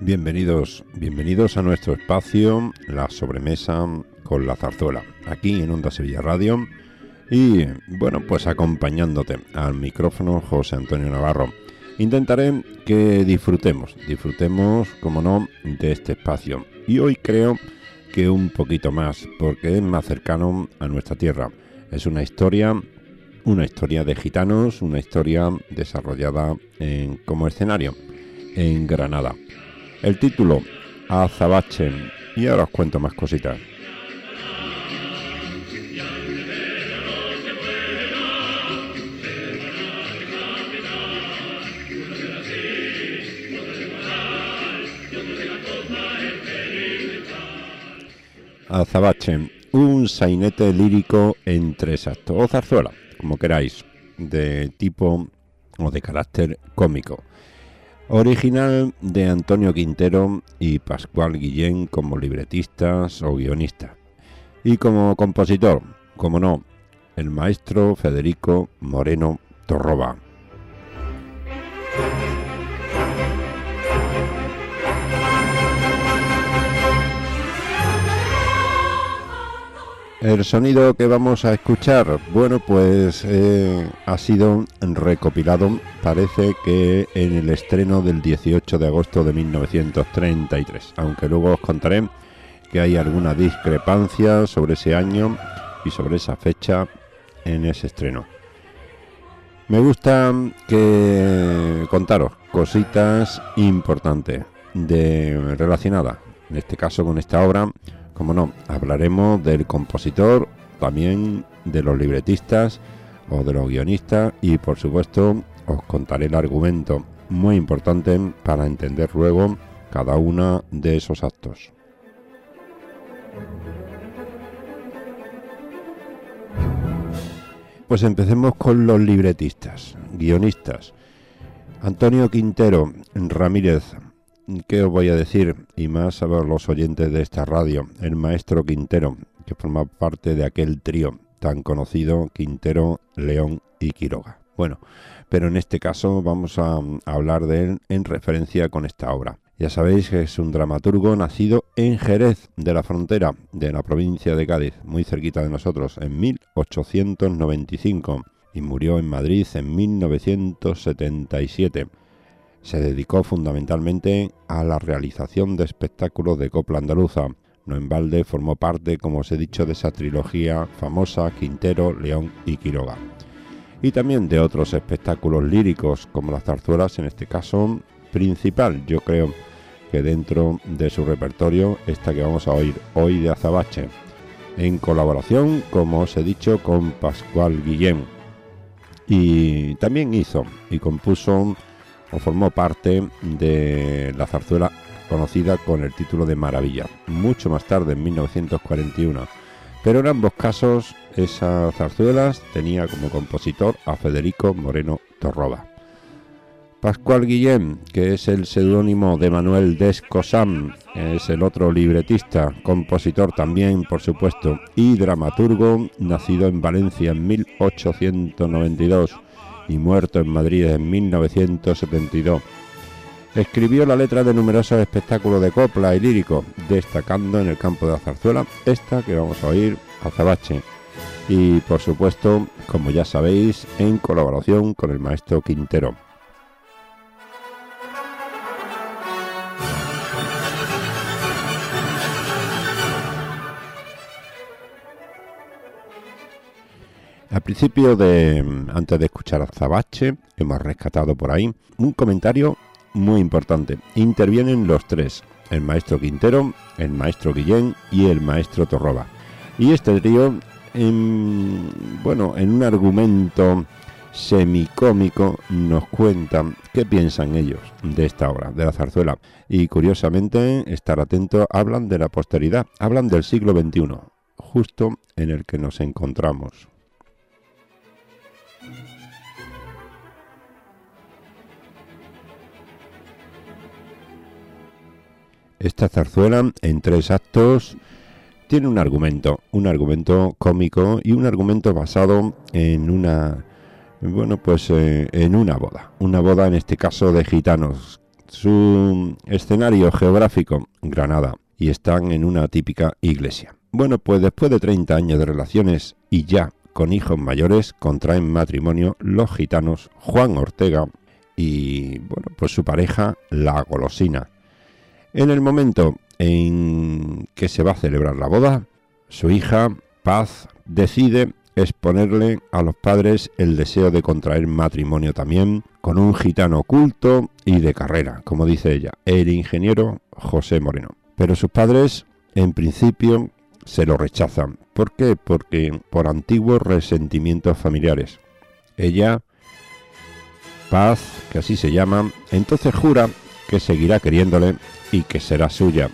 Bienvenidos a nuestro espacio, la sobremesa con la zarzuela, aquí en Onda Sevilla Radio y, bueno, pues acompañándote al micrófono José Antonio Navarro. Intentaré que disfrutemos, como no, de este espacio y hoy creo que un poquito más, porque es más cercano a nuestra tierra. Es una historia de gitanos, una historia desarrollada como escenario en Granada. El título, Azabache, y ahora os cuento más cositas. Azabache, un sainete lírico en 3 actos, o zarzuela, como queráis, de tipo o de carácter cómico. Original de Antonio Quintero y Pascual Guillén como libretistas o guionistas. Y como compositor, como no, el maestro Federico Moreno Torroba. El sonido que vamos a escuchar, bueno, pues ha sido recopilado, parece que en el estreno del 18 de agosto de 1933, aunque luego os contaré que hay alguna discrepancia sobre ese año y sobre esa fecha en ese estreno. Me gusta que contaros cositas importantes relacionadas, en este caso con esta obra. Como no, hablaremos del compositor, también de los libretistas o de los guionistas y por supuesto os contaré el argumento, muy importante para entender luego cada uno de esos actos. Pues empecemos con los libretistas, guionistas. Antonio Quintero Ramírez. ¿Qué os voy a decir? Y más a los oyentes de esta radio, el maestro Quintero, que forma parte de aquel trío tan conocido, Quintero, León y Quiroga. Bueno, pero en este caso vamos a hablar de él en referencia con esta obra. Ya sabéis que es un dramaturgo nacido en Jerez de la Frontera, de la provincia de Cádiz, muy cerquita de nosotros, en 1895 y murió en Madrid en 1977. Se dedicó fundamentalmente a la realización de espectáculos de copla andaluza. No en balde formó parte, como os he dicho, de esa trilogía famosa Quintero, León y Quiroga. Y también de otros espectáculos líricos, como las zarzuelas, en este caso principal. Yo creo que dentro de su repertorio, esta que vamos a oír hoy de Azabache, en colaboración, como os he dicho, con Pascual Guillén. Y también hizo y compuso o formó parte de la zarzuela conocida con el título de Maravilla, mucho más tarde, en 1941. Pero en ambos casos, esas zarzuelas tenía como compositor a Federico Moreno Torroba. Pascual Guillén, que es el seudónimo de Manuel Descosam, es el otro libretista, compositor también, por supuesto, y dramaturgo, nacido en Valencia en 1892. Y muerto en Madrid en 1972. Escribió la letra de numerosos espectáculos de copla y lírico, destacando en el campo de la zarzuela esta que vamos a oír, Azabache. Y por supuesto, como ya sabéis, en colaboración con el maestro Quintero. Al principio antes de escuchar a Azabache, hemos rescatado por ahí un comentario muy importante. Intervienen los tres, el maestro Quintero, el maestro Guillén y el maestro Torroba. Y este trío, en un argumento semicómico, nos cuentan qué piensan ellos de esta obra, de la zarzuela. Y curiosamente, estar atentos, hablan de la posteridad, hablan del siglo XXI, justo en el que nos encontramos. Esta zarzuela, en 3 actos, tiene un argumento cómico y un argumento basado en una boda en este caso de gitanos, Su escenario geográfico, Granada, y están en una típica iglesia. Bueno, pues después de 30 años de relaciones y ya con hijos mayores, contraen matrimonio los gitanos Juan Ortega y, bueno, pues su pareja, la Golosina. En el momento en que se va a celebrar la boda, su hija, Paz, decide exponerle a los padres el deseo de contraer matrimonio también con un gitano culto y de carrera, como dice ella, el ingeniero José Moreno. Pero sus padres, en principio, se lo rechazan. ¿Por qué? Porque por antiguos resentimientos familiares. Ella, Paz, que así se llama, entonces jura que seguirá queriéndole y que será suya.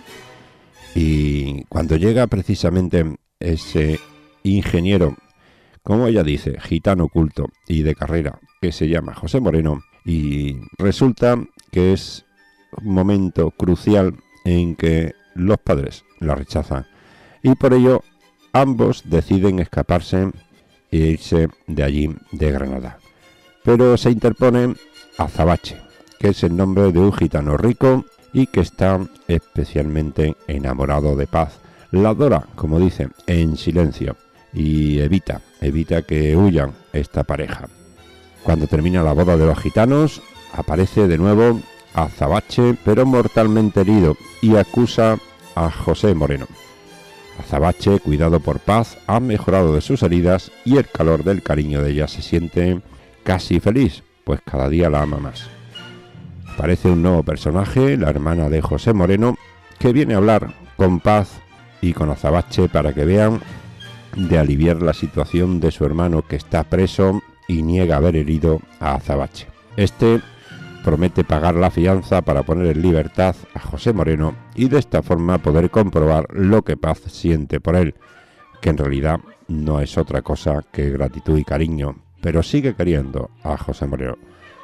Y cuando llega precisamente ese ingeniero, como ella dice, gitano culto y de carrera, que se llama José Moreno, y resulta que es un momento crucial en que los padres la rechazan y por ello ambos deciden escaparse e irse de allí, de Granada. Pero se interpone Azabache, que es el nombre de un gitano rico y que está especialmente enamorado de Paz. La adora, como dice, en silencio y evita que huyan esta pareja. Cuando termina la boda de los gitanos, aparece de nuevo Azabache, pero mortalmente herido, y acusa a José Moreno. Azabache, cuidado por Paz, ha mejorado de sus heridas y el calor del cariño de ella se siente casi feliz, pues cada día la ama más. Aparece un nuevo personaje, la hermana de José Moreno, que viene a hablar con Paz y con Azabache para que vean de aliviar la situación de su hermano que está preso y niega haber herido a Azabache. Este promete pagar la fianza para poner en libertad a José Moreno y de esta forma poder comprobar lo que Paz siente por él, que en realidad no es otra cosa que gratitud y cariño, pero sigue queriendo a José Moreno.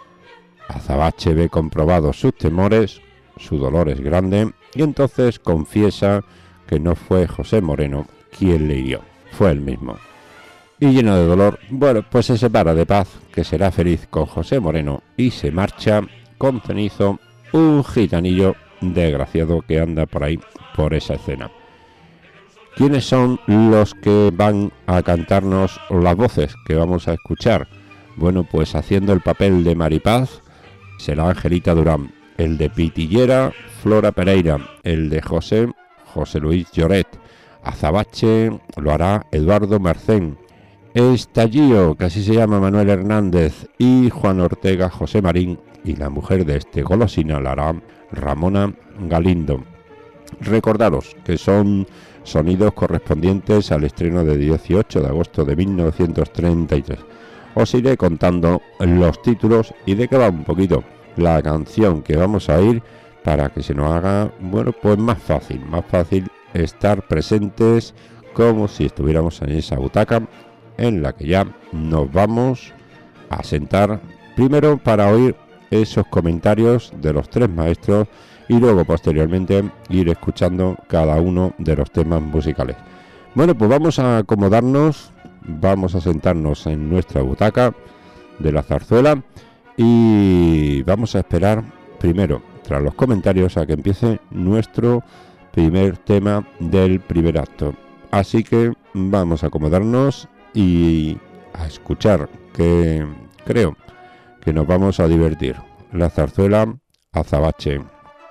Azabache ve comprobados sus temores, su dolor es grande y entonces confiesa que no fue José Moreno quien le hirió, fue él mismo. Y lleno de dolor, bueno, pues se separa de Paz, que será feliz con José Moreno, y se marcha con Cenizo, un gitanillo desgraciado que anda por ahí, por esa escena. ¿Quiénes son los que van a cantarnos las voces que vamos a escuchar? Bueno, pues haciendo el papel de Maripaz será Angelita Durán, el de Pitillera, Flora Pereira, el de José Luis Lloret, Azabache lo hará Eduardo Marcén, Estallío, que así se llama Manuel Hernández, y Juan Ortega José Marín, y la mujer de este Golosina la hará Ramona Galindo. Recordaros que son sonidos correspondientes al estreno de 18 de agosto de 1933. Os iré contando los títulos y de qué va un poquito la canción que vamos a oír para que se nos haga, bueno, pues más fácil estar presentes como si estuviéramos en esa butaca en la que ya nos vamos a sentar primero para oír esos comentarios de los tres maestros y luego posteriormente ir escuchando cada uno de los temas musicales. Bueno, pues vamos a acomodarnos, vamos a sentarnos en nuestra butaca de la zarzuela y vamos a esperar primero, tras los comentarios, a que empiece nuestro primer tema del primer acto. Así que vamos a acomodarnos y a escuchar, que creo que nos vamos a divertir. La zarzuela Azabache.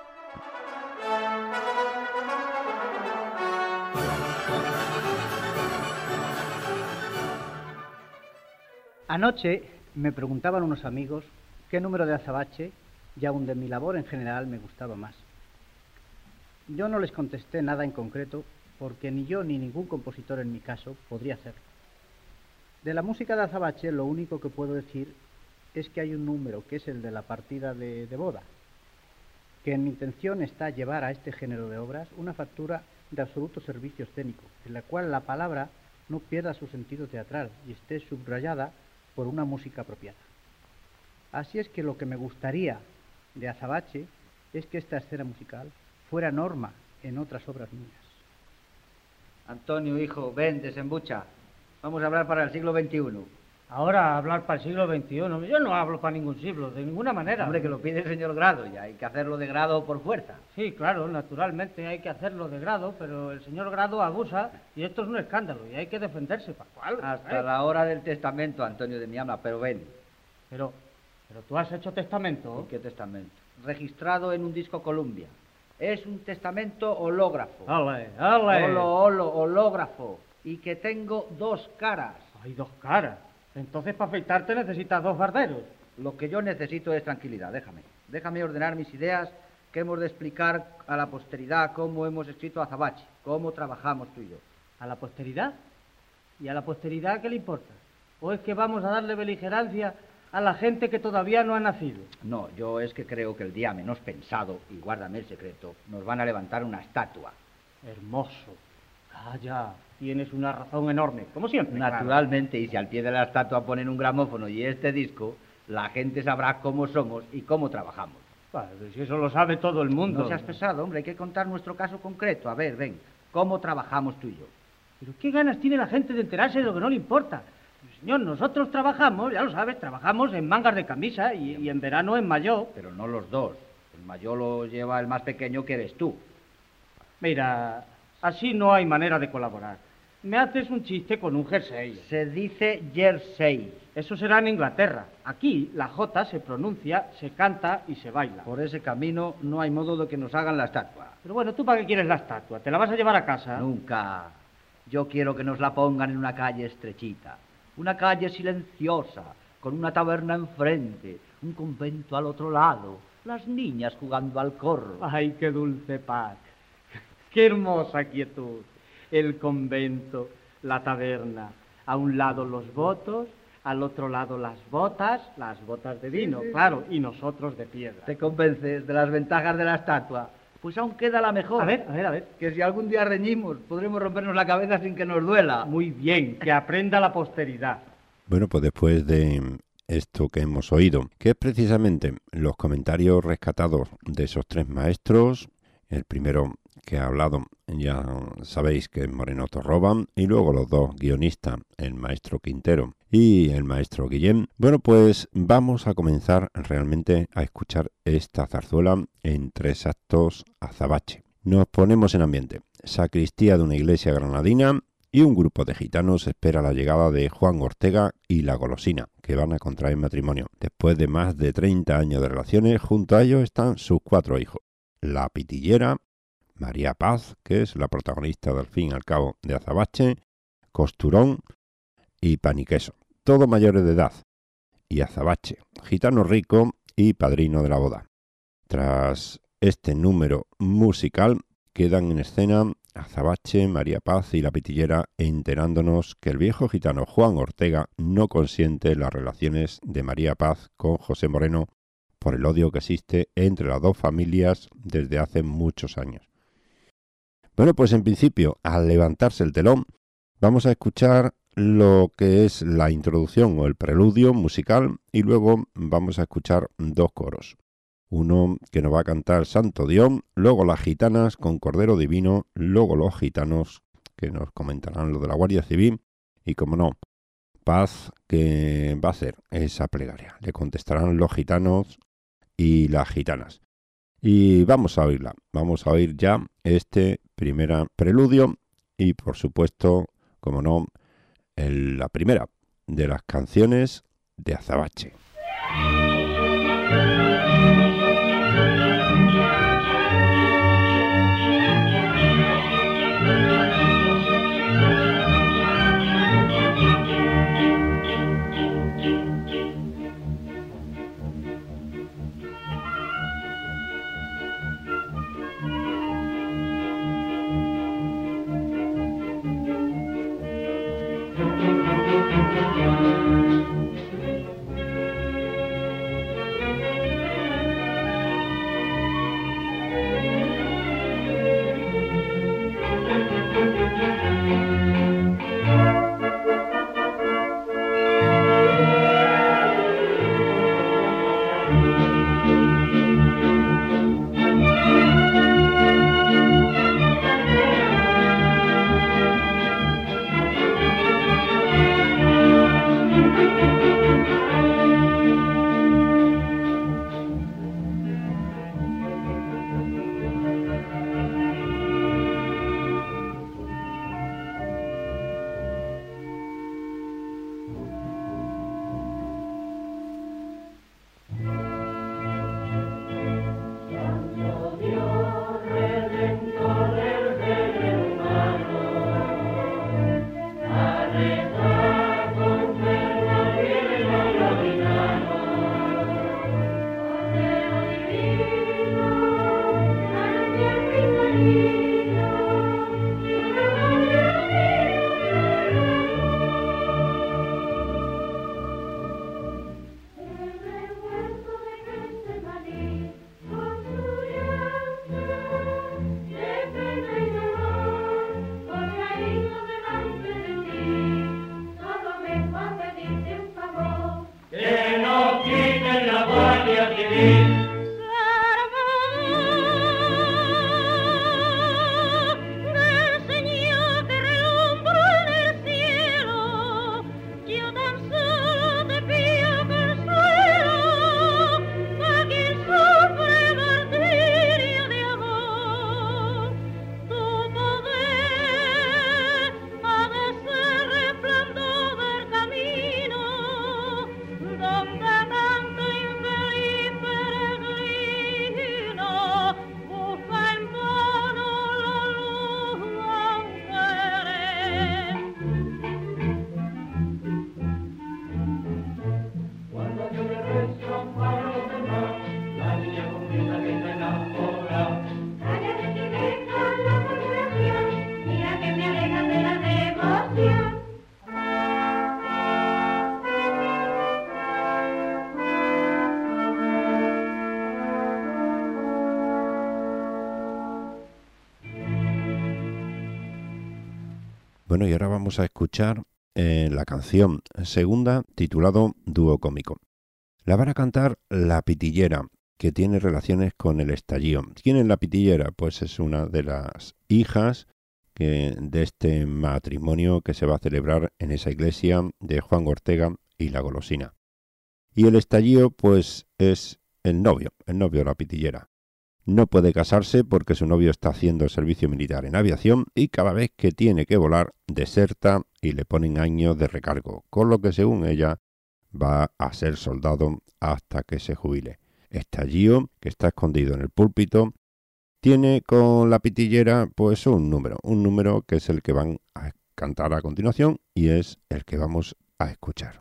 Anoche me preguntaban unos amigos qué número de Azabache y aun de mi labor en general me gustaba más. Yo no les contesté nada en concreto porque ni yo ni ningún compositor en mi caso podría hacerlo. De la música de Azabache lo único que puedo decir es que hay un número que es el de la partida de boda, que en mi intención está llevar a este género de obras una factura de absoluto servicio escénico, en la cual la palabra no pierda su sentido teatral y esté subrayada por una música apropiada. Así es que lo que me gustaría de Azabache es que esta escena musical fuera norma en otras obras mías. Antonio, hijo, ven, desembucha. Vamos a hablar para el siglo XXI. Ahora hablar para el siglo XXI. Yo no hablo para ningún siglo, de ninguna manera. Hombre, que lo pide el señor Grado, y hay que hacerlo de grado por fuerza. Sí, claro, naturalmente hay que hacerlo de grado, pero el señor Grado abusa y esto es un escándalo y hay que defenderse, Pascual. Hasta la hora del testamento, Antonio de mi alma, pero ven. Pero tú has hecho testamento. ¿Qué testamento? Registrado en un disco Columbia. Es un testamento hológrafo. ¡Ale! Hológrafo. Y que tengo 2 caras. Hay 2 caras. Entonces para afeitarte necesitas 2 barderos. Lo que yo necesito es tranquilidad, déjame ordenar mis ideas, que hemos de explicar a la posteridad cómo hemos escrito Azabache, cómo trabajamos tú y yo. ¿A la posteridad? ¿Y a la posteridad qué le importa? ¿O es que vamos a darle beligerancia a la gente que todavía no ha nacido? No, yo es que creo que el día menos pensado, y guárdame el secreto, nos van a levantar una estatua. Hermoso. Calla, tienes una razón enorme, como siempre. Naturalmente, claro. Y si al pie de la estatua ponen un gramófono y este disco, la gente sabrá cómo somos y cómo trabajamos. Vale, pero si eso lo sabe todo el mundo. No seas pesado, hombre, hay que contar nuestro caso concreto. A ver, ven, ¿cómo trabajamos tú y yo? Pero qué ganas tiene la gente de enterarse de lo que no le importa. Señor, nosotros trabajamos, ya lo sabes, trabajamos en mangas de camisa y en verano en mayó. Pero no los dos. El mayó lo lleva el más pequeño, que eres tú. Mira, así no hay manera de colaborar. Me haces un chiste con un jersey. Se dice jersey. Eso será en Inglaterra. Aquí la J se pronuncia, se canta y se baila. Por ese camino no hay modo de que nos hagan la estatua. Pero bueno, ¿tú para qué quieres la estatua? ¿Te la vas a llevar a casa? Nunca. Yo quiero que nos la pongan en una calle estrechita. Una calle silenciosa, con una taberna enfrente, un convento al otro lado, las niñas jugando al corro. ¡Ay, qué dulce paz! ¡Qué hermosa quietud! El convento, la taberna, a un lado los votos, al otro lado las botas de vino, sí. Claro, y nosotros de piedra. ¿Te convences de las ventajas de la estatua? Pues aún queda la mejor. A ver. Que si algún día reñimos, podremos rompernos la cabeza sin que nos duela. Muy bien, que aprenda la posteridad. Bueno, pues después de esto que hemos oído, que es precisamente los comentarios rescatados de esos 3 maestros, el primero que ha hablado, ya sabéis que es Moreno Torroba, y luego los 2 guionistas, el maestro Quintero y el maestro Guillén. Bueno, pues vamos a comenzar realmente a escuchar esta zarzuela en 3 actos azabache. Nos ponemos en ambiente. Sacristía de una iglesia granadina y un grupo de gitanos espera la llegada de Juan Ortega y la Golosina, que van a contraer matrimonio. Después de más de 30 años de relaciones, junto a ellos están sus 4 hijos. La pitillera, María Paz, que es la protagonista del fin y al cabo de Azabache, Costurón y Paniqueso, todos mayores de edad, y Azabache, gitano rico y padrino de la boda. Tras este número musical quedan en escena Azabache, María Paz y la pitillera enterándonos que el viejo gitano Juan Ortega no consiente las relaciones de María Paz con José Moreno por el odio que existe entre las 2 familias desde hace muchos años. Bueno, pues en principio, al levantarse el telón, vamos a escuchar lo que es la introducción o el preludio musical y luego vamos a escuchar 2 coros. Uno que nos va a cantar Santo Dios, luego las gitanas con Cordero Divino, luego los gitanos que nos comentarán lo de la Guardia Civil y, como no, Paz, que va a hacer esa plegaria. Le contestarán los gitanos y las gitanas. Y vamos a oírla, vamos a oír ya este primer preludio y, por supuesto, como no, la primera de las canciones de Azabache. Bueno, y ahora vamos a escuchar la canción segunda, titulado Dúo Cómico. La van a cantar La Pitillera, que tiene relaciones con el estallido. ¿Quién es La Pitillera? Pues es una de las hijas de este matrimonio que se va a celebrar en esa iglesia de Juan Ortega y La Golosina. Y el estallido, pues, es el novio de La Pitillera. No puede casarse porque su novio está haciendo servicio militar en aviación y cada vez que tiene que volar deserta y le ponen años de recargo, con lo que según ella va a ser soldado hasta que se jubile. Estallido, que está escondido en el púlpito, tiene con La Pitillera pues un número que es el que van a cantar a continuación y es el que vamos a escuchar.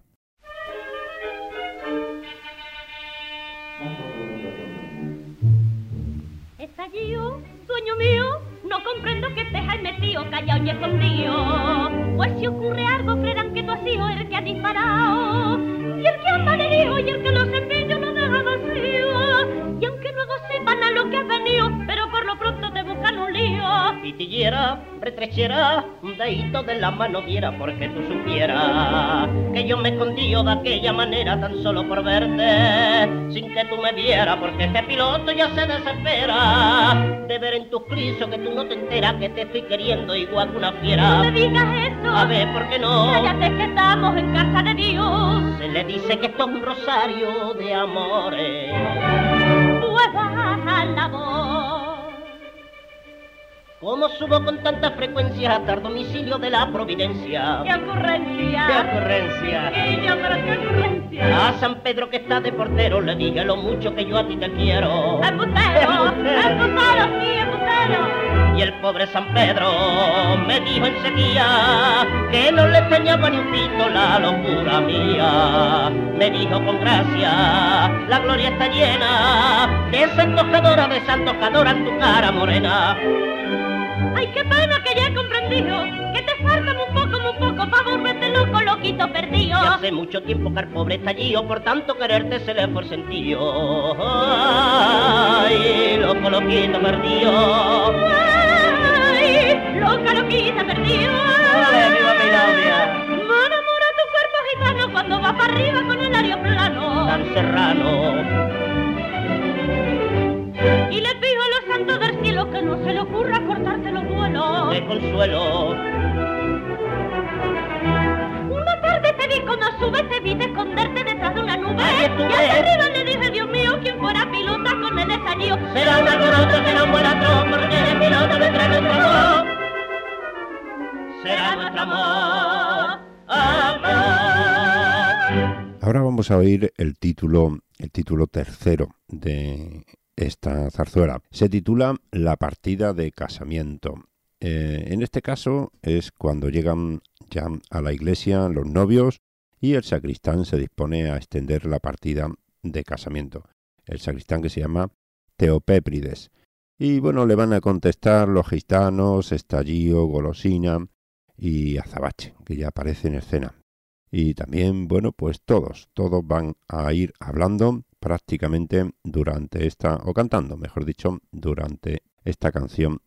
Estallido, sueño mío, no comprendo que estés ahí metido, callado y escondido. Pues si ocurre algo, creerán que tú has sido el que ha disparado. Y el que ha malherido y el que los envidios no deja vacío. Y aunque luego sepan a lo que has venido, pero por lo pronto te buscan un lío. Pitillera, retrechera, un dedito de la mano diera porque tú supieras que yo me escondí de aquella manera tan solo por verte, sin que tú me vieras, porque este piloto ya se desespera de ver en tus clisos que tú no te enteras que te estoy queriendo igual que una fiera. No me digas eso. A ver, ¿por qué no? Cállate que estamos en casa de Dios. Se le dice que esto es un rosario de amores. Pues vas a la voz. ¿Cómo subo con tanta frecuencia hasta el domicilio de la Providencia? ¡Qué ocurrencia! ¡Qué ocurrencia! Niño, pero qué ocurrencia. A San Pedro que está de portero le dije lo mucho que yo a ti te quiero. ¡Embustero! ¡Embustero, sí, embustero! Y el pobre San Pedro me dijo enseguida que no le enseñaba ni un pito la locura mía. Me dijo con gracia, la gloria está llena de santos que adoran tu cara morena. ¡Ay, qué pena que ya he comprendido que te falta muy poco pa' volverte loco, loquito perdido! Ya hace mucho tiempo que al pobre estallido por tanto quererte se le fue el sentido. ¡Ay, loco, loquito perdido! ¡Ay, loca, loquita perdido! ¡Ole, viva mi novia! Me enamora tu cuerpo gitano cuando va para arriba con el aeroplano. Tan serrano. Y le pido a los santos del cielo que no se le ocurra cortarte los vuelos. De consuelo. Una tarde te vi como a su vez te vi de esconderte detrás de una nube. Ahí estuve. Y hacia arriba le dije, Dios mío, quien fuera pilota con el estallido. Será un alboroto, será un buen atroz, porque el piloto vendrá nuestro amor. Será nuestro amor, amor. Ahora vamos a oír el título tercero de esta zarzuela. Se titula La partida de casamiento. En este caso es cuando llegan ya a la iglesia los novios y el sacristán se dispone a extender la partida de casamiento. El sacristán que se llama Teopéprides. Y bueno, le van a contestar los gitanos, Estallido, Golosina y Azabache, que ya aparece en escena. Y también, bueno, pues todos van a ir hablando prácticamente durante esta, o cantando, mejor dicho, durante esta canción.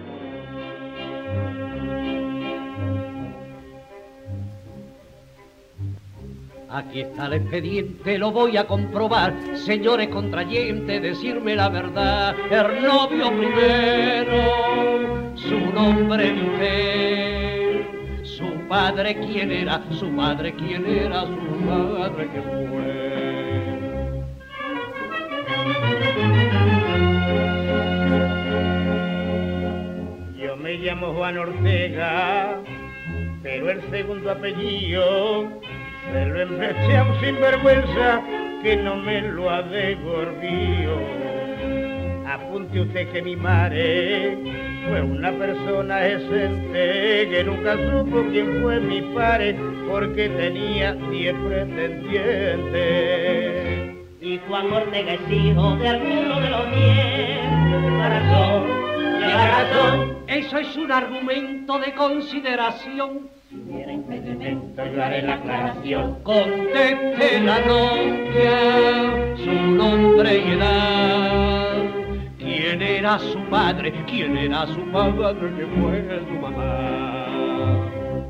Aquí está el expediente, lo voy a comprobar. Señores contrayentes, decirme la verdad. El novio primero, su nombre usted. Su padre quién era, su madre quién era, su madre qué fue. Yo me llamo Juan Ortega, pero el segundo apellido se lo empresté a un sinvergüenza que no me lo ha devolvido. Apunte usted que mi madre fue una persona decente que nunca supo quién fue mi padre porque tenía 10 pretendientes. Y Juan Ortega es hijo de alguno de los 10. La razón, la razón. Eso es un argumento de consideración. Si hubiera impedimento yo haré la aclaración. Conteste la novia, su nombre y edad. ¿Quién era su padre? ¿Quién era su madre? ¿Quién fue su mamá?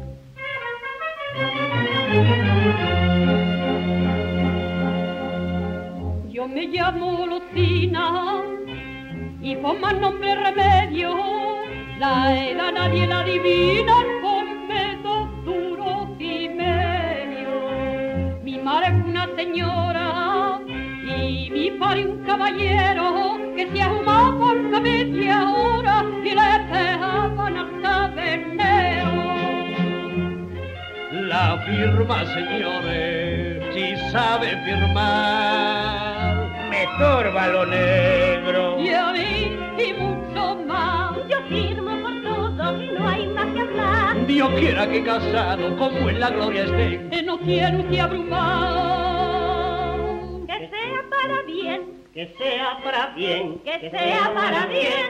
llamo Lucina y por más nombre remedio, la edad nadie la adivina con pesos duros y medios. Mi madre es una señora y mi padre un caballero que se ahumaba por media hora y le dejaban al tabernero. La firma, señores, si sabe firmar. Me turba lo negro. Y a mí y mucho más. Yo firmo por todo y no hay más que hablar. Dios quiera que casado como en la gloria estén. No quiero usted abrumar. Que sea para bien, Que sea para bien, que sea para bien.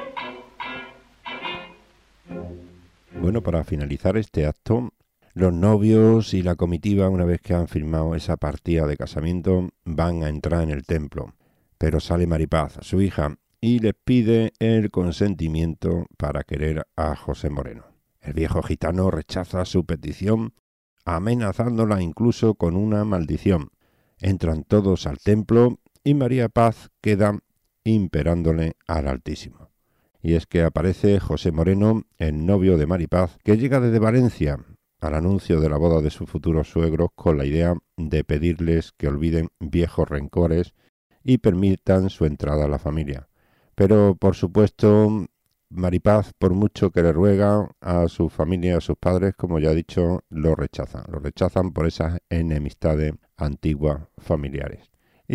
Bueno, para finalizar este acto, los novios y la comitiva, una vez que han firmado esa partida de casamiento, van a entrar en el templo. Pero sale Maripaz, su hija, y les pide el consentimiento para querer a José Moreno. El viejo gitano rechaza su petición, amenazándola incluso con una maldición. Entran todos al templo y María Paz queda imperándole al Altísimo. Y es que aparece José Moreno, el novio de Maripaz, que llega desde Valencia al anuncio de la boda de sus futuros suegros con la idea de pedirles que olviden viejos rencores y permitan su entrada a la familia. Pero, por supuesto, Maripaz, por mucho que le ruega a su familia, a sus padres, como ya he dicho, lo rechazan. Lo rechazan por esas enemistades antiguas familiares.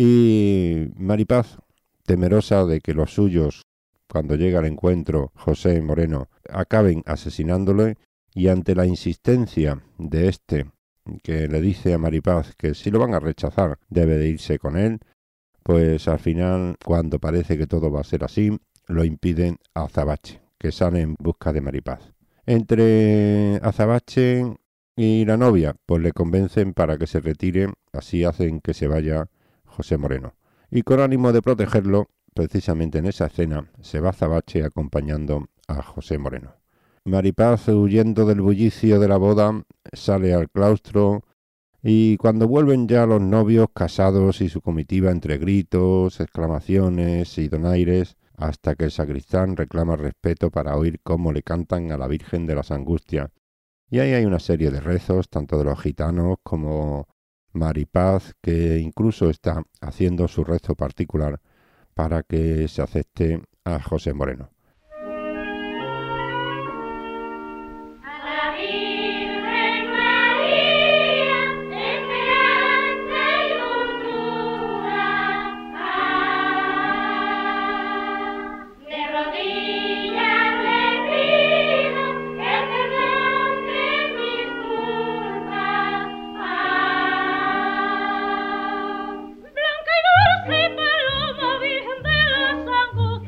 Y Maripaz, temerosa de que los suyos, cuando llega al encuentro José Moreno, acaben asesinándole, y ante la insistencia de este, que le dice a Maripaz que si lo van a rechazar debe de irse con él, pues al final, cuando parece que todo va a ser así, lo impiden a Azabache, que sale en busca de Maripaz. Entre Azabache y la novia, pues le convencen para que se retire, así hacen que se vaya José Moreno. Y con ánimo de protegerlo, precisamente en esa escena, se va Azabache acompañando a José Moreno. Maripaz, huyendo del bullicio de la boda, sale al claustro y cuando vuelven ya los novios casados y su comitiva entre gritos, exclamaciones y donaires, hasta que el sacristán reclama respeto para oír cómo le cantan a la Virgen de las Angustias. Y ahí hay una serie de rezos, tanto de los gitanos como Maripaz, que incluso está haciendo su rezo particular para que se acepte a José Moreno.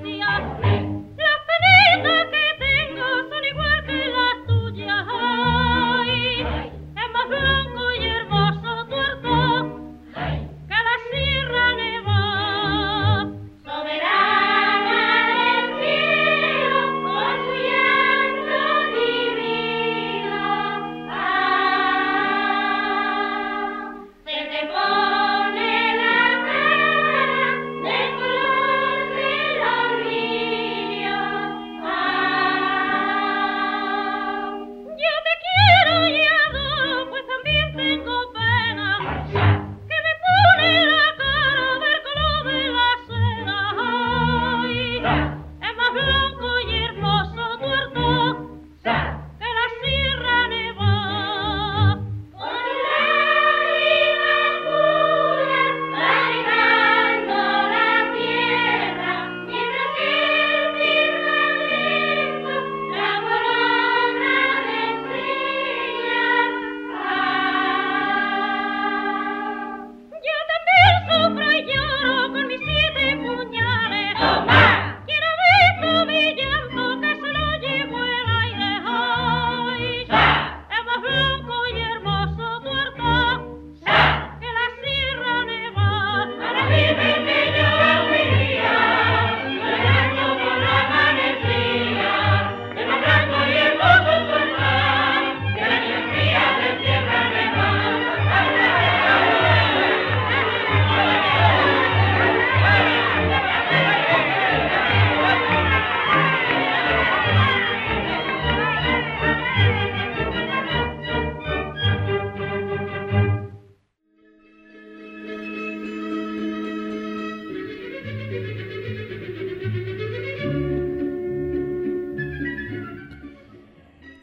Las pendientes que tengo son igual que las tuyas.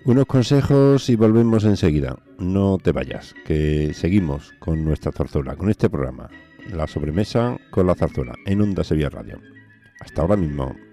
Unos consejos y volvemos enseguida. No te vayas, que seguimos con nuestra zarzuela, con este programa, La Sobremesa con la Zarzuela, en Onda Sevilla Radio. Hasta ahora mismo.